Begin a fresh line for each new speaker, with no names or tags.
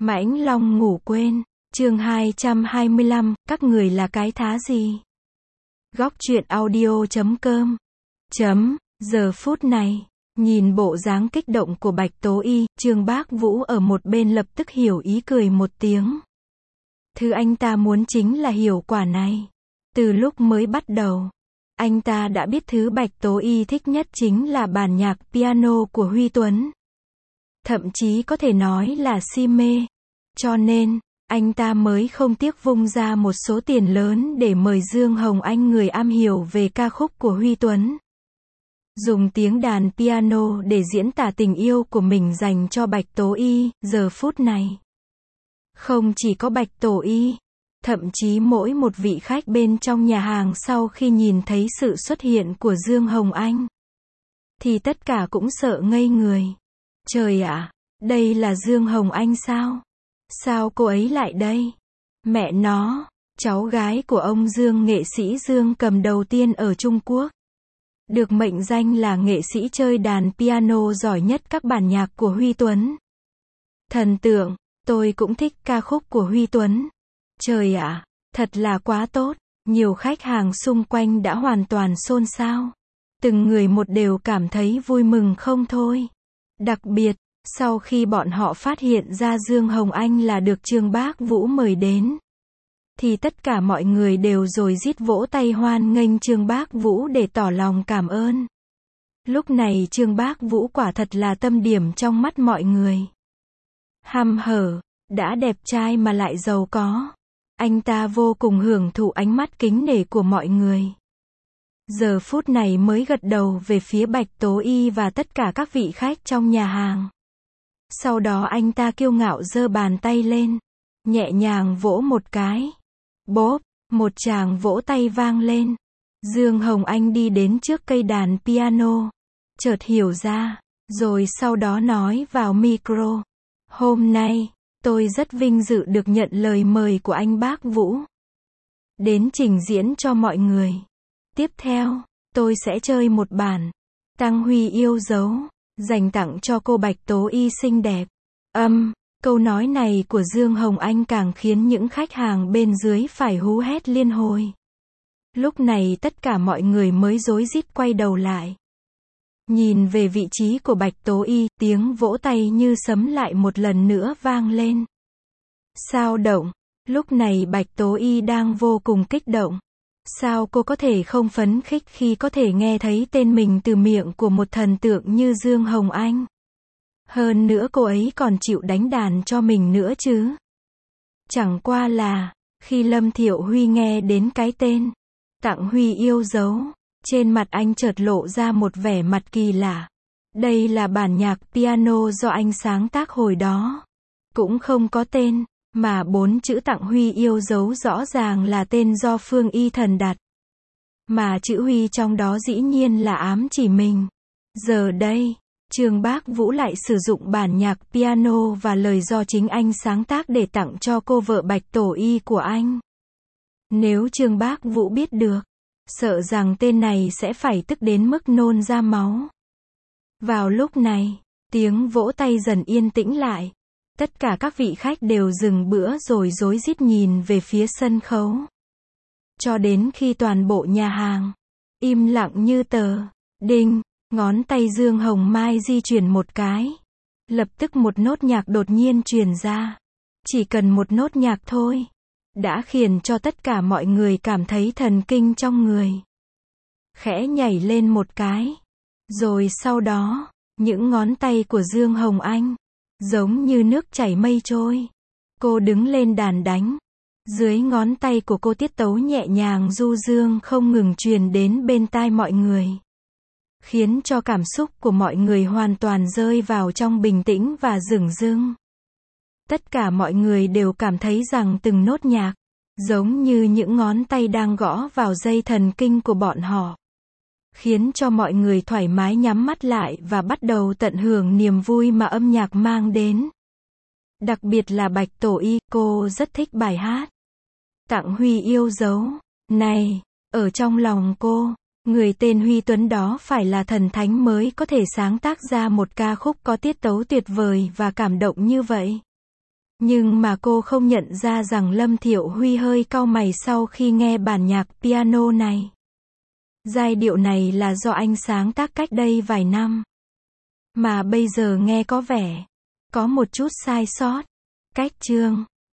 Mãnh Long ngủ quên. Chương 225, các người là cái thá gì? Góc truyện audio.com. Giờ phút này, nhìn bộ dáng kích động của Bạch Tố Y, Trương Bác Vũ ở một bên lập tức hiểu ý cười một tiếng. Thứ anh ta muốn chính là hiểu quả này. Từ lúc mới bắt đầu, anh ta đã biết thứ Bạch Tố Y thích nhất chính là bản nhạc piano của Huy Tuấn. Thậm chí có thể nói là si mê. Cho nên, anh ta mới không tiếc vung ra một số tiền lớn để mời Dương Hồng Anh, người am hiểu về ca khúc của Huy Tuấn, dùng tiếng đàn piano để diễn tả tình yêu của mình dành cho Bạch Tố Y. Giờ phút này, không chỉ có Bạch Tố Y, thậm chí mỗi một vị khách bên trong nhà hàng sau khi nhìn thấy sự xuất hiện của Dương Hồng Anh, thì tất cả cũng sợ ngây người. Trời ạ, đây là Dương Hồng Anh sao? Sao cô ấy lại đây? Mẹ nó, cháu gái của ông Dương, nghệ sĩ Dương Cầm đầu tiên ở Trung Quốc, được mệnh danh là nghệ sĩ chơi đàn piano giỏi nhất các bản nhạc của Huy Tuấn. Thần tượng, tôi cũng thích ca khúc của Huy Tuấn. Trời ạ, thật là quá tốt. Nhiều khách hàng xung quanh đã hoàn toàn xôn xao. Từng người một đều cảm thấy vui mừng không thôi. Đặc biệt, sau khi bọn họ phát hiện ra Dương Hồng Anh là được Trương Bác Vũ mời đến, thì tất cả mọi người đều rối rít vỗ tay hoan nghênh Trương Bác Vũ để tỏ lòng cảm ơn. Lúc này Trương Bác Vũ quả thật là tâm điểm trong mắt mọi người. Hăm hở, đã đẹp trai mà lại giàu có. Anh ta vô cùng hưởng thụ ánh mắt kính nể của mọi người. Giờ phút này mới gật đầu về phía Bạch Tố Y và tất cả các vị khách trong nhà hàng. Sau đó anh ta kiêu ngạo giơ bàn tay lên, nhẹ nhàng vỗ một cái. Bốp, một tràng vỗ tay vang lên. Dương Hồng Anh đi đến trước cây đàn piano, chợt hiểu ra, rồi sau đó nói vào micro. Hôm nay, tôi rất vinh dự được nhận lời mời của anh Bác Vũ đến trình diễn cho mọi người. Tiếp theo, tôi sẽ chơi một bản Tăng Huy Yêu Dấu, dành tặng cho cô Bạch Tố Y xinh đẹp. Câu nói này của Dương Hồng Anh càng khiến những khách hàng bên dưới phải hú hét liên hồi. Lúc này tất cả mọi người mới rối rít quay đầu lại, nhìn về vị trí của Bạch Tố Y. Tiếng vỗ tay như sấm lại một lần nữa vang lên. Sao động. Lúc này Bạch Tố Y đang vô cùng kích động. Sao cô có thể không phấn khích khi có thể nghe thấy tên mình từ miệng của một thần tượng như Dương Hồng Anh? Hơn nữa cô ấy còn chịu đánh đàn cho mình nữa chứ. Chẳng qua là, khi Lâm Thiệu Huy nghe đến cái tên Tặng Huy Yêu Dấu, trên mặt anh chợt lộ ra một vẻ mặt kỳ lạ. Đây là bản nhạc piano do anh sáng tác hồi đó. Cũng không có tên, mà 4 chữ Tặng Huy Yêu Dấu rõ ràng là tên do Phương Y Thần đặt. Mà chữ Huy trong đó dĩ nhiên là ám chỉ mình. Giờ đây, Trương Bác Vũ lại sử dụng bản nhạc piano và lời do chính anh sáng tác để tặng cho cô vợ Bạch Tố Y của anh. Nếu Trương Bác Vũ biết được, sợ rằng tên này sẽ phải tức đến mức nôn ra máu. Vào lúc này, tiếng vỗ tay dần yên tĩnh lại. Tất cả các vị khách đều dừng bữa rồi rối rít nhìn về phía sân khấu. Cho đến khi toàn bộ nhà hàng im lặng như tờ. Đinh, ngón tay Dương Hồng Mai di chuyển một cái. Lập tức một nốt nhạc đột nhiên truyền ra. Chỉ cần một nốt nhạc thôi, đã khiến cho tất cả mọi người cảm thấy thần kinh trong người khẽ nhảy lên một cái. Rồi sau đó, những ngón tay của Dương Hồng Anh giống như nước chảy mây trôi. Cô đứng lên đàn đánh. Dưới ngón tay của cô tiết tấu nhẹ nhàng du dương không ngừng truyền đến bên tai mọi người, khiến cho cảm xúc của mọi người hoàn toàn rơi vào trong bình tĩnh và dửng dưng. Tất cả mọi người đều cảm thấy rằng từng nốt nhạc, giống như những ngón tay đang gõ vào dây thần kinh của bọn họ, khiến cho mọi người thoải mái nhắm mắt lại và bắt đầu tận hưởng niềm vui mà âm nhạc mang đến. Đặc biệt là Bạch Tố Y, cô rất thích bài hát Tặng Huy Yêu Dấu này. Ở trong lòng cô, người tên Huy Tuấn đó phải là thần thánh mới có thể sáng tác ra một ca khúc có tiết tấu tuyệt vời và cảm động như vậy. Nhưng mà cô không nhận ra rằng Lâm Thiệu Huy hơi cau mày sau khi nghe bản nhạc piano này. Giai điệu này là do anh sáng tác cách đây vài năm. Mà bây giờ nghe có vẻ có một chút sai sót. Cách chương